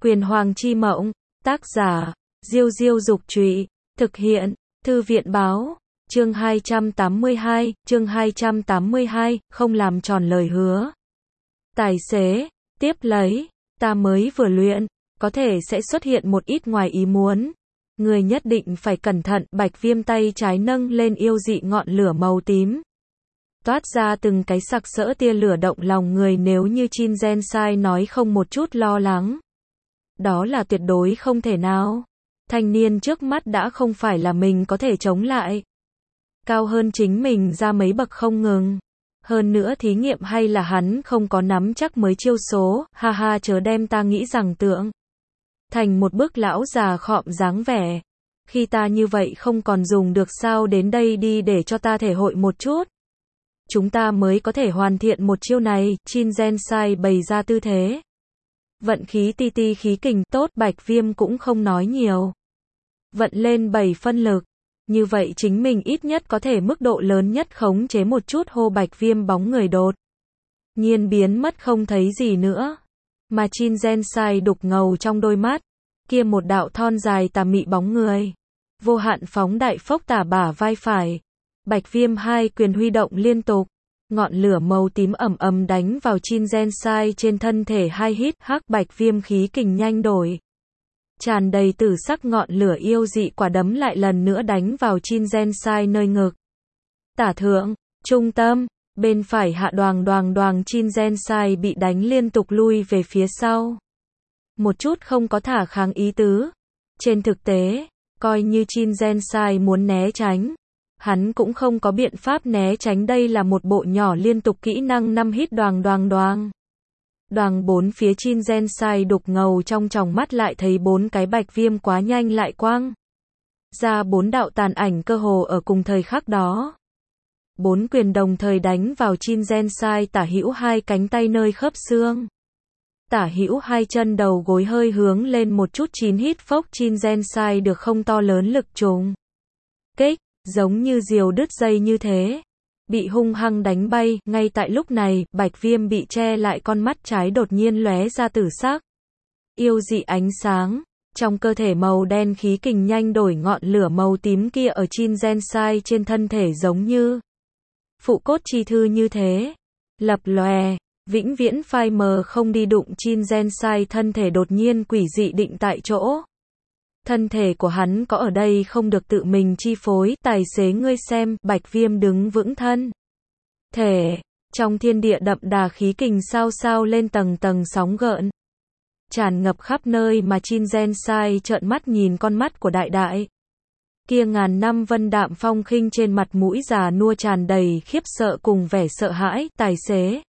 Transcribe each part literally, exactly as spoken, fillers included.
Quyền Hoàng Chi Mộng, tác giả, Diêu Diêu Dục Trụy, thực hiện, Thư viện Báo, chương hai trăm tám mươi hai, chương hai trăm tám mươi hai, không làm tròn lời hứa. Tài xế, tiếp lấy, ta mới vừa luyện, có thể sẽ xuất hiện một ít ngoài ý muốn. Người nhất định phải cẩn thận. Bạch Viêm tay trái nâng lên yêu dị ngọn lửa màu tím. Toát ra từng cái sặc sỡ tia lửa động lòng người, nếu như Chin Gensai nói không một chút lo lắng. Đó là tuyệt đối không thể nào. Thanh niên trước mắt đã không phải là mình có thể chống lại. Cao hơn chính mình ra mấy bậc không ngừng. Hơn nữa thí nghiệm hay là hắn không có nắm chắc mới chiêu số, ha ha, chớ đem ta nghĩ rằng tượng thành một bức lão già khọm dáng vẻ. Khi ta như vậy không còn dùng được sao, đến đây đi để cho ta thể hội một chút. Chúng ta mới có thể hoàn thiện một chiêu này. Chin Gensai bày ra tư thế. Vận khí ti ti khí kình tốt, Bạch Viêm cũng không nói nhiều. Vận lên bảy phân lực. Như vậy chính mình ít nhất có thể mức độ lớn nhất khống chế một chút. Hô, Bạch Viêm bóng người đột nhiên biến mất không thấy gì nữa. Mà Chin Gensai đục ngầu trong đôi mắt. Kia một đạo thon dài tà mị bóng người. Vô hạn phóng đại phốc tả bả vai phải. Bạch Viêm hai quyền huy động liên tục. Ngọn lửa màu tím ầm ầm đánh vào Chin Gensai trên thân thể. Hai hít hắc. Bạch Viêm khí kình nhanh đổi. Tràn đầy tử sắc ngọn lửa yêu dị quả đấm lại lần nữa đánh vào Chin Gensai nơi ngực. Tả thượng, trung tâm, bên phải hạ, đoàng đoàng đoàng. Chin Gensai bị đánh liên tục lui về phía sau. Một chút không có thả kháng ý tứ. Trên thực tế, coi như Chin Gensai muốn né tránh, hắn cũng không có biện pháp né tránh. Đây là một bộ nhỏ liên tục kỹ năng năm hít đoàng đoàng đoàng. Đoàng bốn phía. Chin Gensai đục ngầu trong tròng mắt lại thấy bốn cái Bạch Viêm quá nhanh lại quang ra bốn đạo tàn ảnh cơ hồ ở cùng thời khắc đó. Bốn quyền đồng thời đánh vào Chin Gensai tả hữu hai cánh tay nơi khớp xương. Tả hữu hai chân đầu gối hơi hướng lên một chút. Chín hít phốc. Chin Gensai được không to lớn lực trùng kích, giống như diều đứt dây như thế. Bị hung hăng đánh bay. Ngay tại lúc này, Bạch Viêm bị che lại con mắt trái đột nhiên lóe ra tử sắc yêu dị ánh sáng. Trong cơ thể màu đen khí kình nhanh đổi. Ngọn lửa màu tím kia ở Chin Gensai trên thân thể giống như phụ cốt chi thư như thế, lập lòe, vĩnh viễn phai mờ không đi đụng. Chin Gensai thân thể đột nhiên quỷ dị định tại chỗ. Thân thể của hắn có ở đây không được tự mình chi phối. Tài xế, ngươi xem. Bạch Viêm đứng vững thân thể. Trong thiên địa đậm đà khí kình sao sao lên tầng tầng sóng gợn. Tràn ngập khắp nơi mà Chin Gensai trợn mắt nhìn con mắt của đại đại. Kia ngàn năm vân đạm phong khinh trên mặt mũi già nua tràn đầy khiếp sợ cùng vẻ sợ hãi. Tài xế.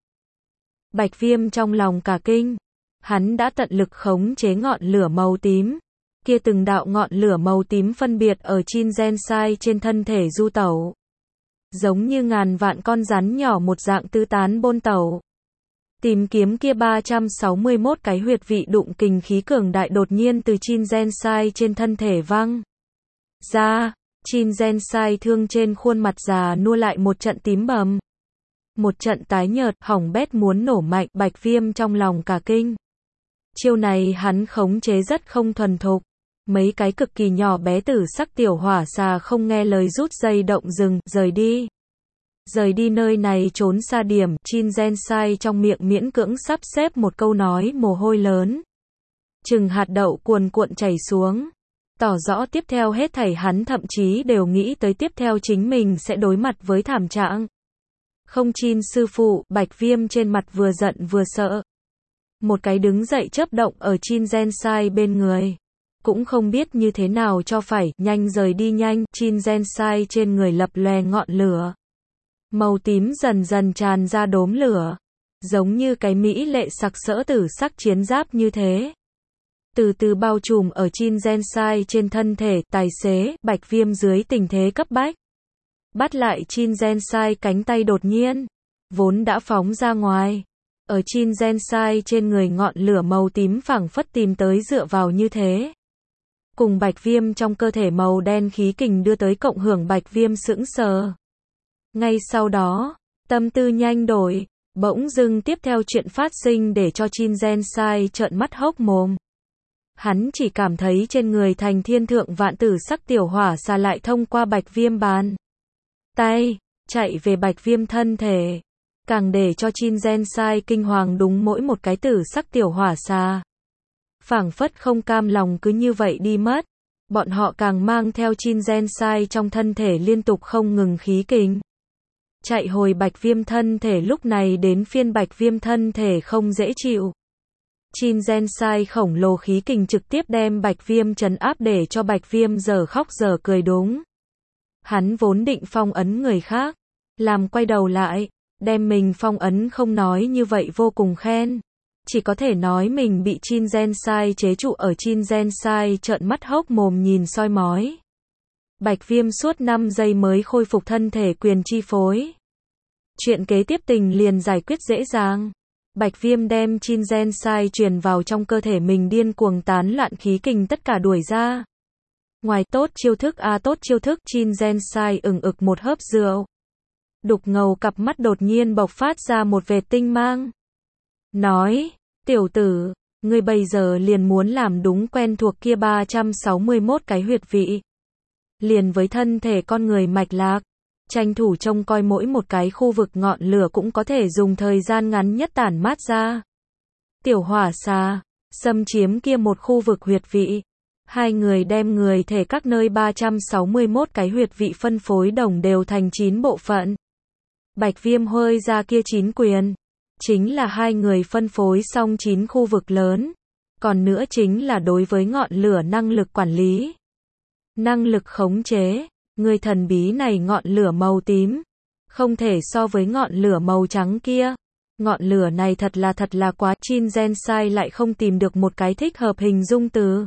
Bạch Viêm trong lòng cả kinh. Hắn đã tận lực khống chế ngọn lửa màu tím. Kia từng đạo ngọn lửa màu tím phân biệt ở Chin Gensai trên thân thể du tẩu. Giống như ngàn vạn con rắn nhỏ một dạng tứ tán bôn tẩu. Tìm kiếm kia ba trăm sáu mươi mốt cái huyệt vị đụng kình khí cường đại đột nhiên từ Chin Gensai trên thân thể văng ra. Chin Gensai thương trên khuôn mặt già nua lại một trận tím bầm. Một trận tái nhợt, hỏng bét muốn nổ mạnh. Bạch Viêm trong lòng cả kinh. Chiêu này hắn khống chế rất không thuần thục. Mấy cái cực kỳ nhỏ bé tử sắc tiểu hỏa xà không nghe lời rút dây động rừng, rời đi. Rời đi nơi này, trốn xa điểm. Chin Gensai trong miệng miễn cưỡng sắp xếp một câu nói, mồ hôi lớn chừng hạt đậu cuồn cuộn chảy xuống. Tỏ rõ tiếp theo hết thảy hắn thậm chí đều nghĩ tới tiếp theo chính mình sẽ đối mặt với thảm trạng. Không Chin sư phụ. Bạch Viêm trên mặt vừa giận vừa sợ. Một cái đứng dậy chớp động ở Chin Gensai bên người. Cũng không biết như thế nào cho phải, nhanh rời đi nhanh. Chin Gensai trên người lập lòe ngọn lửa màu tím dần dần tràn ra đốm lửa. Giống như cái mỹ lệ sặc sỡ tử sắc chiến giáp như thế. Từ từ bao trùm ở Chin Gensai trên thân thể. Tài xế. Bạch Viêm dưới tình thế cấp bách bắt lại Chin Gensai cánh tay đột nhiên vốn đã phóng ra ngoài. Ở Chin Gensai trên người ngọn lửa màu tím phảng phất tìm tới dựa vào như thế. Cùng Bạch Viêm trong cơ thể màu đen khí kình đưa tới cộng hưởng. Bạch Viêm sững sờ. Ngay sau đó, tâm tư nhanh đổi. Bỗng dưng tiếp theo chuyện phát sinh để cho Chin Gensai trợn mắt hốc mồm. Hắn chỉ cảm thấy trên người thành thiên thượng vạn tử sắc tiểu hỏa xà lại thông qua Bạch Viêm bàn tay, chạy về Bạch Viêm thân thể. Càng để cho Chin Gen Sai kinh hoàng đúng mỗi một cái tử sắc tiểu hỏa xà. Phảng phất không cam lòng cứ như vậy đi mất. Bọn họ càng mang theo Chin Gen Sai trong thân thể liên tục không ngừng khí kình. Chạy hồi Bạch Viêm thân thể lúc này đến phiên Bạch Viêm thân thể không dễ chịu. Chin Gen Sai khổng lồ khí kình trực tiếp đem Bạch Viêm trấn áp để cho Bạch Viêm giờ khóc giờ cười đúng. Hắn vốn định phong ấn người khác, làm quay đầu lại, đem mình phong ấn không nói như vậy vô cùng khen. Chỉ có thể nói mình bị Chin Gen Sai chế trụ ở Chin Gen Sai trợn mắt hốc mồm nhìn soi mói. Bạch Viêm suốt năm giây mới khôi phục thân thể quyền chi phối. Chuyện kế tiếp tình liền giải quyết dễ dàng. Bạch Viêm đem Chin Gen Sai truyền vào trong cơ thể mình điên cuồng tán loạn khí kình tất cả đuổi ra. Ngoài tốt chiêu thức a à, tốt chiêu thức Chin Gen Sai ừng ực một hớp rượu. Đục ngầu cặp mắt đột nhiên bộc phát ra một vệt tinh mang. Nói, tiểu tử, ngươi bây giờ liền muốn làm đúng quen thuộc kia ba trăm sáu mươi mốt cái huyệt vị. Liền với thân thể con người mạch lạc, tranh thủ trông coi mỗi một cái khu vực ngọn lửa cũng có thể dùng thời gian ngắn nhất tản mát ra. Tiểu hỏa xà, xâm chiếm kia một khu vực huyệt vị. Hai người đem người thể các nơi ba trăm sáu mươi mốt cái huyệt vị phân phối đồng đều thành chín bộ phận. Bạch Viêm hơi ra kia chín quyền. Chính là hai người phân phối xong chín khu vực lớn. Còn nữa chính là đối với ngọn lửa năng lực quản lý. Năng lực khống chế. Người thần bí này ngọn lửa màu tím. Không thể so với ngọn lửa màu trắng kia. Ngọn lửa này thật là thật là quá. Chin Gen Sai lại không tìm được một cái thích hợp hình dung từ.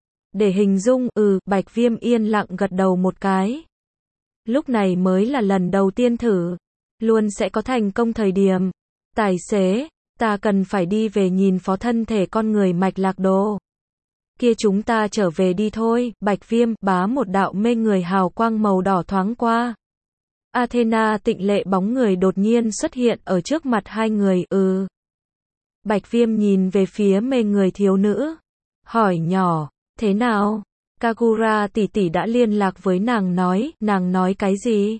Để hình dung, ừ, Bạch Viêm yên lặng gật đầu một cái. Lúc này mới là lần đầu tiên thử. Luôn sẽ có thành công thời điểm. Tài xế, ta cần phải đi về nhìn phó thân thể con người mạch lạc đồ. Kia chúng ta trở về đi thôi. Bạch Viêm bá một đạo mê người hào quang màu đỏ thoáng qua. Athena tịnh lệ bóng người đột nhiên xuất hiện ở trước mặt hai người. Ừ. Bạch Viêm nhìn về phía mê người thiếu nữ. Hỏi nhỏ, thế nào? Kagura tỷ tỷ đã liên lạc với nàng nói, nàng nói cái gì?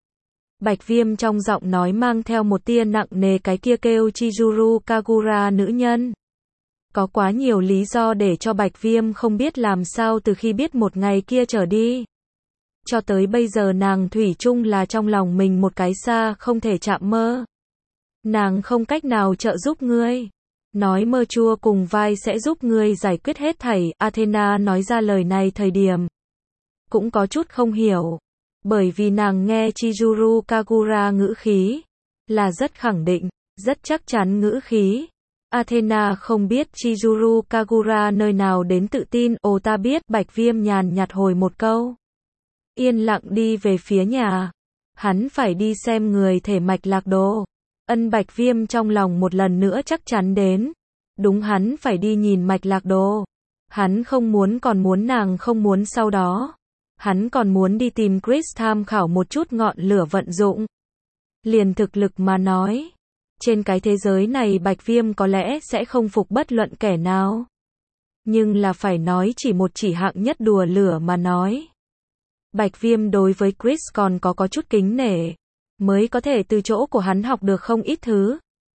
Bạch Viêm trong giọng nói mang theo một tia nặng nề cái kia kêu Chizuru Kagura nữ nhân. Có quá nhiều lý do để cho Bạch Viêm không biết làm sao từ khi biết một ngày kia trở đi. Cho tới bây giờ nàng thủy chung là trong lòng mình một cái xa không thể chạm mơ. Nàng không cách nào trợ giúp ngươi. Nói mơ chua cùng vai sẽ giúp ngươi giải quyết hết thảy. Athena nói ra lời này thời điểm cũng có chút không hiểu. Bởi vì nàng nghe Chizuru Kagura ngữ khí là rất khẳng định, rất chắc chắn ngữ khí. Athena không biết Chizuru Kagura nơi nào đến tự tin. Ồ ta biết. Bạch Viêm nhàn nhạt hồi một câu. Yên lặng đi về phía nhà. Hắn phải đi xem người thể mạch lạc đồ. Ân Bạch Viêm trong lòng một lần nữa chắc chắn đến. Đúng hắn phải đi nhìn mạch lạc đồ. Hắn không muốn còn muốn nàng không muốn sau đó. Hắn còn muốn đi tìm Chris tham khảo một chút ngọn lửa vận dụng. Liền thực lực mà nói. Trên cái thế giới này Bạch Viêm có lẽ sẽ không phục bất luận kẻ nào. Nhưng là phải nói chỉ một chỉ hạng nhất đùa lửa mà nói. Bạch Viêm đối với Chris còn có có chút kính nể. Mới có thể từ chỗ của hắn học được không ít thứ.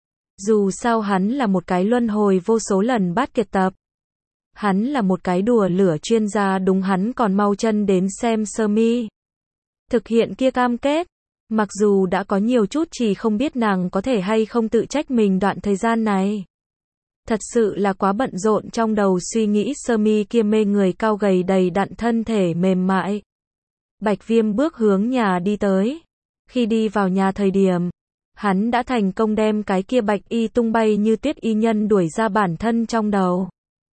Dù sao hắn là một cái luân hồi vô số lần bát kiệt tập. Hắn là một cái đùa lửa chuyên gia đúng hắn còn mau chân đến xem sơ mi. Thực hiện kia cam kết. Mặc dù đã có nhiều chút chỉ không biết nàng có thể hay không tự trách mình đoạn thời gian này. Thật sự là quá bận rộn trong đầu suy nghĩ sơ mi kia mê người cao gầy đầy đặn thân thể mềm mại. Bạch Viêm bước hướng nhà đi tới. Khi đi vào nhà thời điểm, hắn đã thành công đem cái kia bạch y tung bay như tuyết y nhân đuổi ra bản thân trong đầu.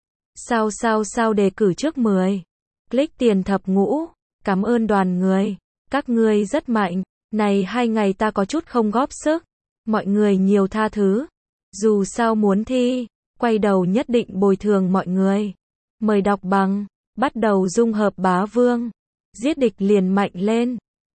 Sao sao sao đề cử trước mười. Click tiền thập ngũ. Cảm ơn đoàn người. Các ngươi rất mạnh. Này hai ngày ta có chút không góp sức. Mọi người nhiều tha thứ. Dù sao muốn thi, quay đầu nhất định bồi thường mọi người. Mời đọc bằng. Bắt đầu dung hợp bá vương. Giết địch liền mạnh lên.